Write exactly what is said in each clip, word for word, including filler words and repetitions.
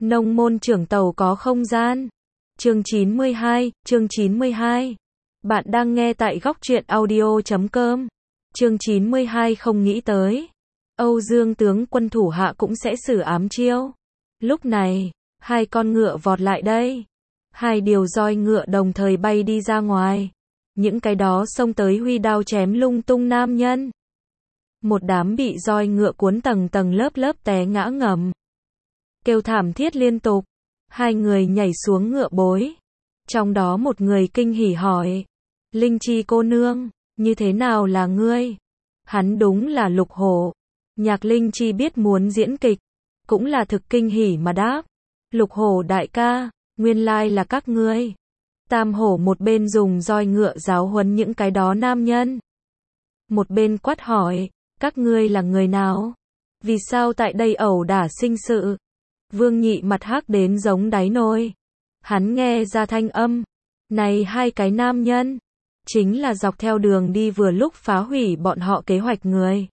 Nông môn trưởng tàu có không gian. Chương chín mươi hai, chương chín mươi hai. Bạn đang nghe tại góc truyện audio chấm com. Chương chín mươi hai không nghĩ tới. Âu Dương tướng quân thủ hạ cũng sẽ xử ám chiêu. Lúc này, hai con ngựa vọt lại đây. Hai điều roi ngựa đồng thời bay đi ra ngoài. Những cái đó xông tới huy đao chém lung tung nam nhân. Một đám bị roi ngựa cuốn tầng tầng lớp lớp té ngã ngầm. Kêu thảm thiết liên tục. Hai người nhảy xuống ngựa bối. Trong đó một người kinh hỉ hỏi. Linh Chi cô nương, như thế nào là ngươi? Hắn đúng là Lục Hổ. Nhạc Linh Chi biết muốn diễn kịch. Cũng là thực kinh hỉ mà đáp. Lục Hổ đại ca, nguyên lai là các ngươi. Tam Hổ một bên dùng roi ngựa giáo huấn những cái đó nam nhân. Một bên quát hỏi, các ngươi là người nào? Vì sao tại đây ẩu đả sinh sự? Vương Nhị mặt hắc đến giống đáy nồi. Hắn nghe ra thanh âm. Này hai cái nam nhân. Chính là dọc theo đường đi vừa lúc phá hủy bọn họ kế hoạch người.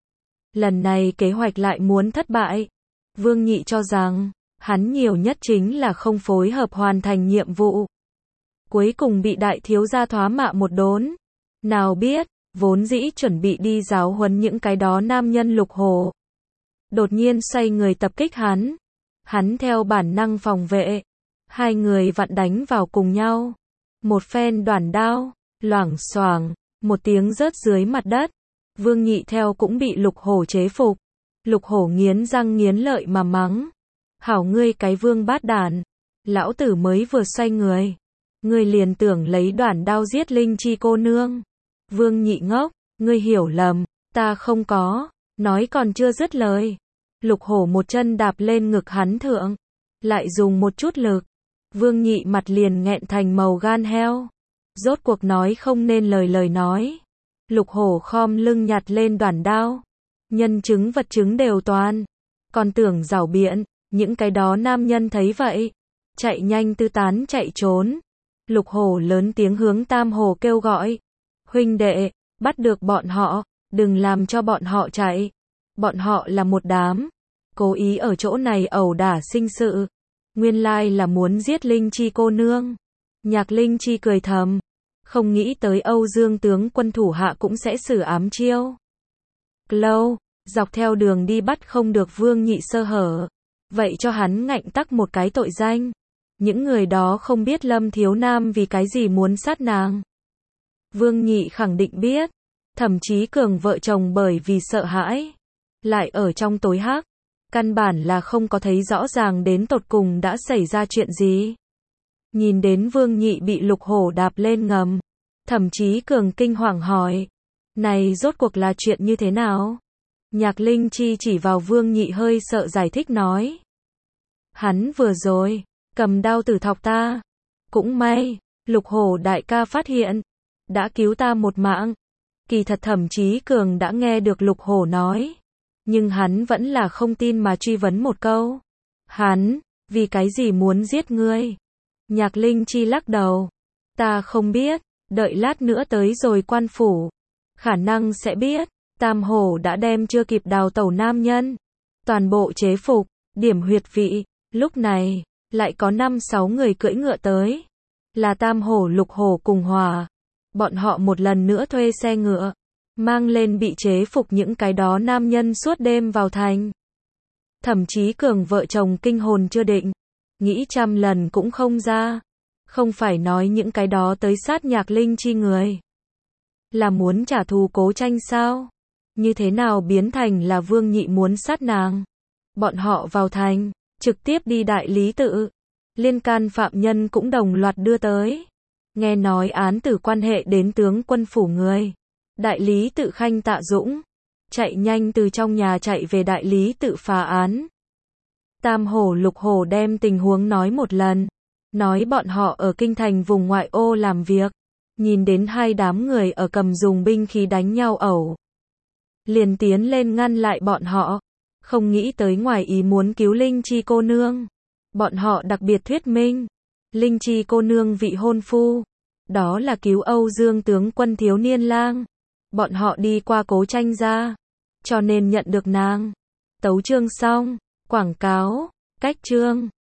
Lần này kế hoạch lại muốn thất bại. Vương Nhị cho rằng, hắn nhiều nhất chính là không phối hợp hoàn thành nhiệm vụ. Cuối cùng bị đại thiếu gia thoá mạ một đốn. Nào biết, vốn dĩ chuẩn bị đi giáo huấn những cái đó nam nhân Lục Hổ. Đột nhiên xoay người tập kích hắn. Hắn theo bản năng phòng vệ. Hai người vặn đánh vào cùng nhau. Một phen đoản đao, loảng xoảng, một tiếng rớt dưới mặt đất. Vương Nhị theo cũng bị Lục Hổ chế phục. Lục Hổ nghiến răng nghiến lợi mà mắng. Hảo ngươi cái vương bát đản. Lão tử mới vừa xoay người. Ngươi liền tưởng lấy đoản đao giết Linh Chi cô nương. Vương Nhị ngốc, ngươi hiểu lầm, ta không có. Nói còn chưa dứt lời. Lục Hổ một chân đạp lên ngực hắn thượng. Lại dùng một chút lực. Vương Nhị mặt liền nghẹn thành màu gan heo. Rốt cuộc nói không nên lời lời nói. Lục Hổ khom lưng nhặt lên đoản đao. Nhân chứng vật chứng đều toàn. Còn tưởng giảo biện. Những cái đó nam nhân thấy vậy. Chạy nhanh tư tán chạy trốn. Lục Hổ lớn tiếng hướng Tam Hổ kêu gọi. Huynh đệ, bắt được bọn họ. Đừng làm cho bọn họ chạy. Bọn họ là một đám. Cố ý ở chỗ này ẩu đả sinh sự. Nguyên lai là muốn giết Linh Chi cô nương. Nhạc Linh Chi cười thầm. Không nghĩ tới Âu Dương tướng quân thủ hạ cũng sẽ xử ám chiêu. Lâu, dọc theo đường đi bắt không được Vương Nhị sơ hở. Vậy cho hắn ngạnh tắc một cái tội danh. Những người đó không biết Lâm Thiếu Nam vì cái gì muốn sát nàng. Vương Nhị khẳng định biết. Thậm chí Cường vợ chồng bởi vì sợ hãi. Lại ở trong tối hắc. Căn bản là không có thấy rõ ràng đến tột cùng đã xảy ra chuyện gì. Nhìn đến Vương Nhị bị Lục Hổ đạp lên ngầm. Thậm chí Cường kinh hoàng hỏi. Này rốt cuộc là chuyện như thế nào? Nhạc Linh Chi chỉ vào Vương Nhị hơi sợ giải thích nói. Hắn vừa rồi, cầm đao tử thọc ta. Cũng may, Lục Hổ đại ca phát hiện. Đã cứu ta một mạng. Kỳ thật thậm chí Cường đã nghe được Lục Hổ nói. Nhưng hắn vẫn là không tin mà truy vấn một câu. Hắn, vì cái gì muốn giết ngươi? Nhạc Linh Chi lắc đầu. Ta không biết, đợi lát nữa tới rồi quan phủ. Khả năng sẽ biết, Tam Hổ đã đem chưa kịp đào tẩu nam nhân. Toàn bộ chế phục, điểm huyệt vị, lúc này, lại có năm sáu người cưỡi ngựa tới. Là Tam Hổ Lục Hổ cùng hòa. Bọn họ một lần nữa thuê xe ngựa. Mang lên bị chế phục những cái đó nam nhân suốt đêm vào thành. Thậm chí Cường vợ chồng kinh hồn chưa định. Nghĩ trăm lần cũng không ra. Không phải nói những cái đó tới sát Nhạc Linh Chi người. Là muốn trả thù Cố Tranh sao? Như thế nào biến thành là Vương Nhị muốn sát nàng? Bọn họ vào thành, trực tiếp đi đại lý tự. Liên can phạm nhân cũng đồng loạt đưa tới. Nghe nói án tử quan hệ đến tướng quân phủ người. Đại lý tự Khanh Tạ Dũng. Chạy nhanh từ trong nhà chạy về đại lý tự phá án. Tam Hổ Lục Hổ đem tình huống nói một lần. Nói bọn họ ở kinh thành vùng ngoại ô làm việc. Nhìn đến hai đám người ở cầm dùng binh khí đánh nhau ẩu. Liền tiến lên ngăn lại bọn họ. Không nghĩ tới ngoài ý muốn cứu Linh Chi cô nương. Bọn họ đặc biệt thuyết minh. Linh Chi cô nương vị hôn phu. Đó là cứu Âu Dương tướng quân thiếu niên lang. Bọn họ đi qua Cố Tranh ra. Cho nên nhận được nàng. Tấu chương xong. Quảng cáo. Cách chương.